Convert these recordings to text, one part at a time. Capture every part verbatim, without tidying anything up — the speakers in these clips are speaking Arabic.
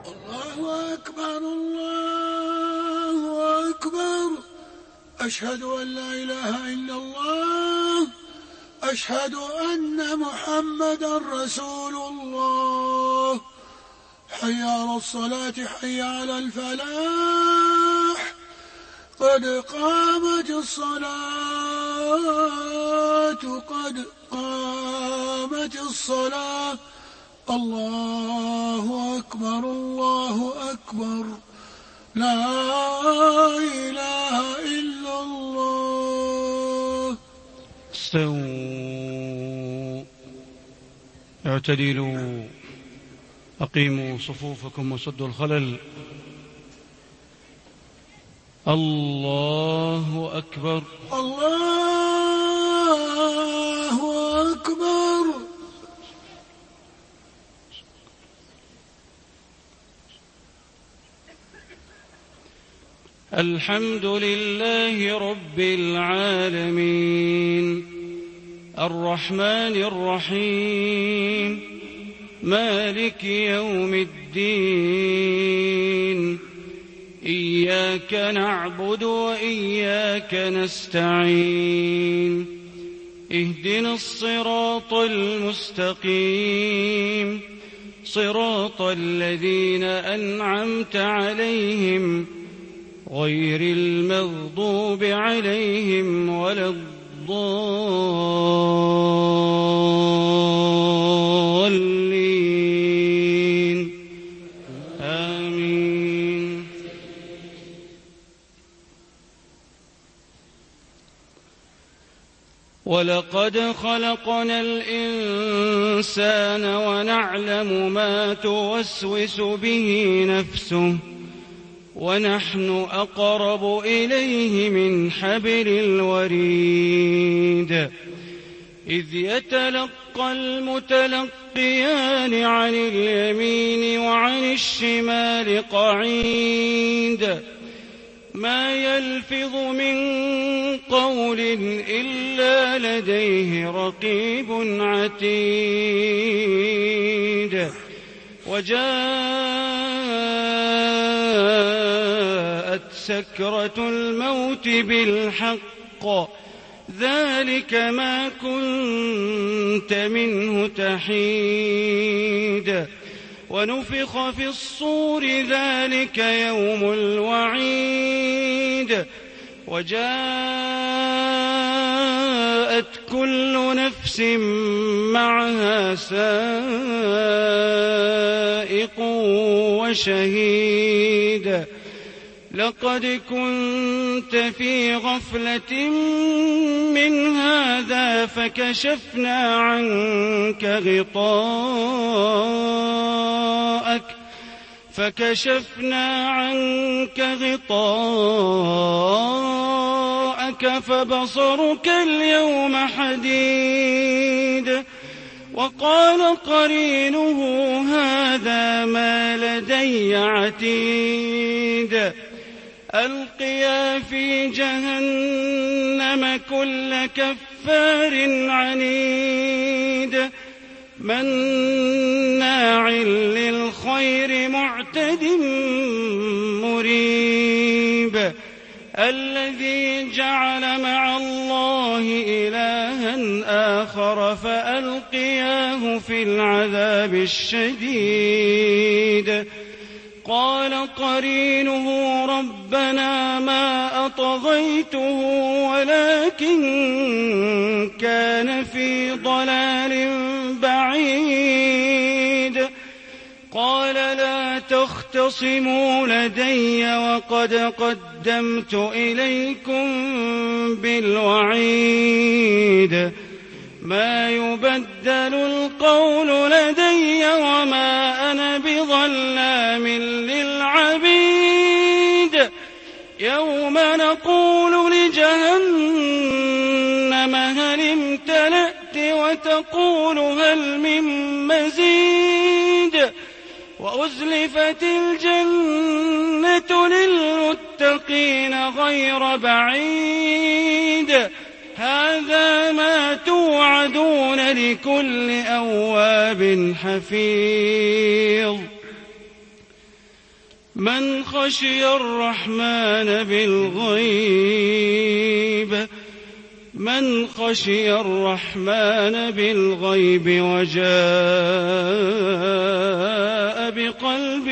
الله أكبر الله أكبر. أشهد أن لا إله إلا الله. أشهد أن محمدا رسول الله. حي على الصلاة حي على الفلاح. قد قامت الصلاة قد قامت الصلاة. الله أكبر الله أكبر. لا إله إلا الله. استووا اعتدلوا أقيموا صفوفكم وسدوا الخلل. الله أكبر الله أكبر. الحمد لله رب العالمين الرحمن الرحيم مالك يوم الدين إياك نعبد وإياك نستعين اهدنا الصراط المستقيم صراط الذين أنعمت عليهم غير المغضوب عليهم ولا الضالين آمين. ولقد خلقنا الإنسان ونعلم ما توسوس به نفسه ونحن أقرب إليه من حبل الوريد إذ يتلقى المتلقيان عن اليمين وعن الشمال قعيد ما يلفظ من قول إلا لديه رقيب عتيد. وجاءت سكرة الموت بالحق ذلك ما كنت منه تحيد. ونفخ في الصور ذلك يوم الوعيد. وجاءت كل نفس معها سائق وشهيد. لقد كنت في غفلة من هذا فكشفنا عنك غطاءك فكشفنا عنك غطاءك فبصرك اليوم حديد. وقال قرينه هذا ما لدي عتيد. ألقيا في جهنم كل كفار عنيد مناع للخير معتد مريب. الذي جعل مع الله إلها آخر فألقياه في العذاب الشديد. قال قرينه ربنا ما أطغيته ولكن كان في ضلال بعيد. قال لا تختصموا لدي وقد قدمت إليكم بالوعيد. ما يبدل القول لدي وما أنا بظلام للعبيد. يوم نقول لجهنم هل امتلأت وتقول هل من مزيد. وأزلفت الجنة للمتقين غير بعيد. هذا ما توعدون لكل أواب حفيظ. من خشي الرحمن بالغيب من خشي الرحمن بالغيب وجاء بقلب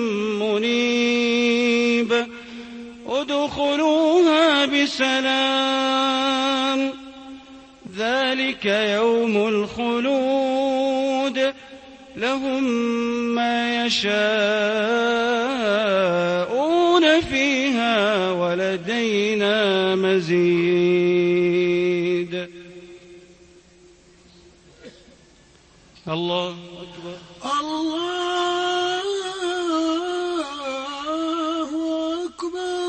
منيب ادخلوها بسلام ذلك يوم الخلود لهم ما يشاءون فيها ولدينا مزيد. الله أكبر. الله أكبر.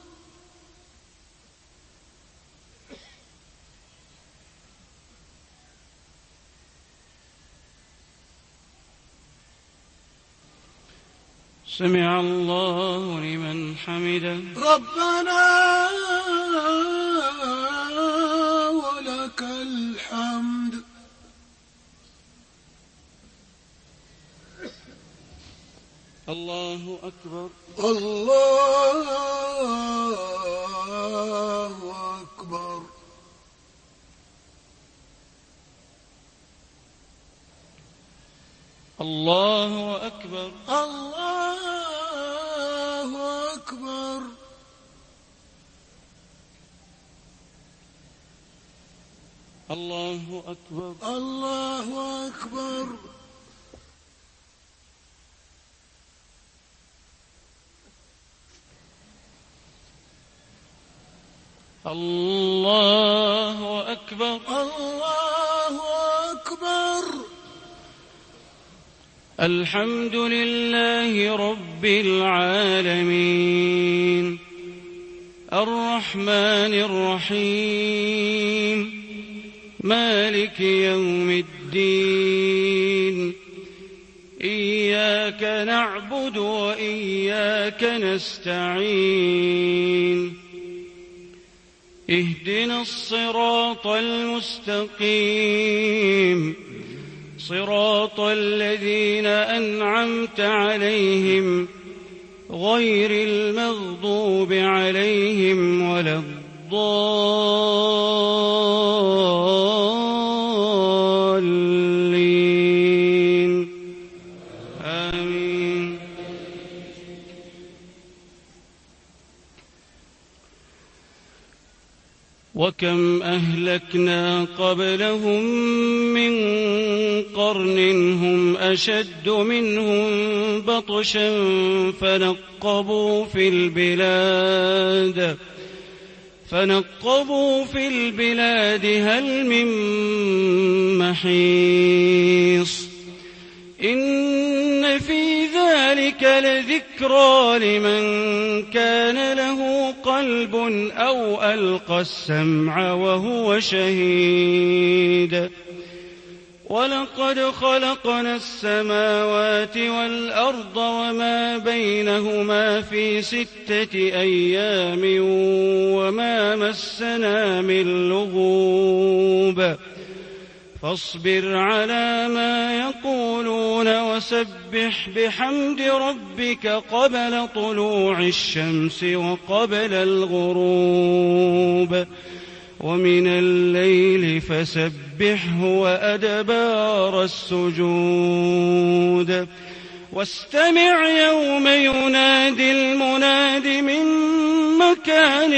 سمع الله لمن حمده. ربنا ولك الحمد. الله أكبر. الله أكبر. الله أكبر. الله أكبر. الله أكبر. الله أكبر. الله أكبر. الله أكبر. الحمد لله رب العالمين الرحمن الرحيم مالك يوم الدين إياك نعبد وإياك نستعين اهدنا الصراط المستقيم صراط الذين أنعمت عليهم غير المغضوب عليهم ولا الضالين آمين. وكم أهلكنا قبلهم من قرن هم أشد منهم بطشا فنقبوا في البلاد فنقبوا في البلاد هل من محيص إن في ذلك لذكرى لمن كان له قلب أو ألقى السمع وهو شهيد. ولقد خلقنا السماوات والأرض وما بينهما في ستة أيام وما مسنا من لغوب فاصبر على ما يقولون وسبح بحمد ربك قبل طلوع الشمس وقبل الغروب ومن الليل فسبحه وأدبار السجود واستمع يوم ينادي المناد من مكان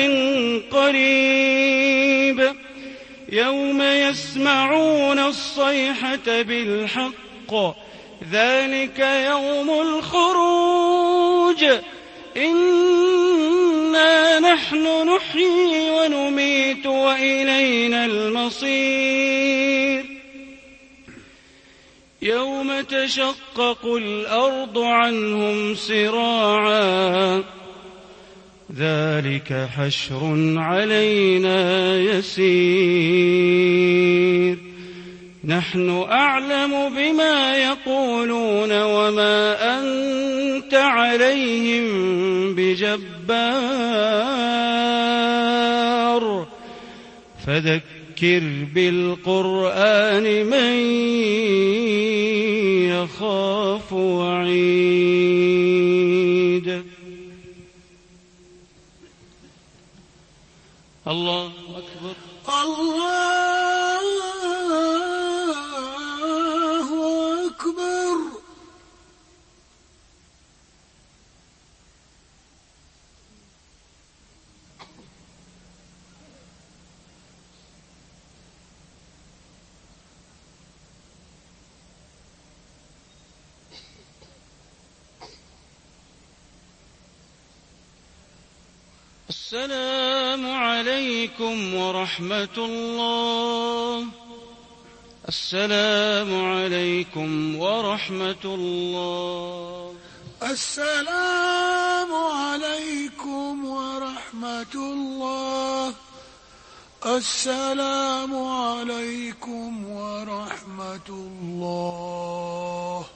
قريب يوم يسمعون الصيحة بالحق ذلك يوم الخروج إنا نحن نحيي ونميت وإلينا المصير يوم تشقق الأرض عنهم سراعا ذلك حشر علينا يسير نحن أعلم بما يقولون وما أنت عليهم بجبار فذكر بالقرآن من يخاف وعيد. الله أكبر. الله أكبر. السلام عليكم ورحمة الله. السلام عليكم ورحمة الله. السلام عليكم ورحمة الله. السلام عليكم ورحمة الله.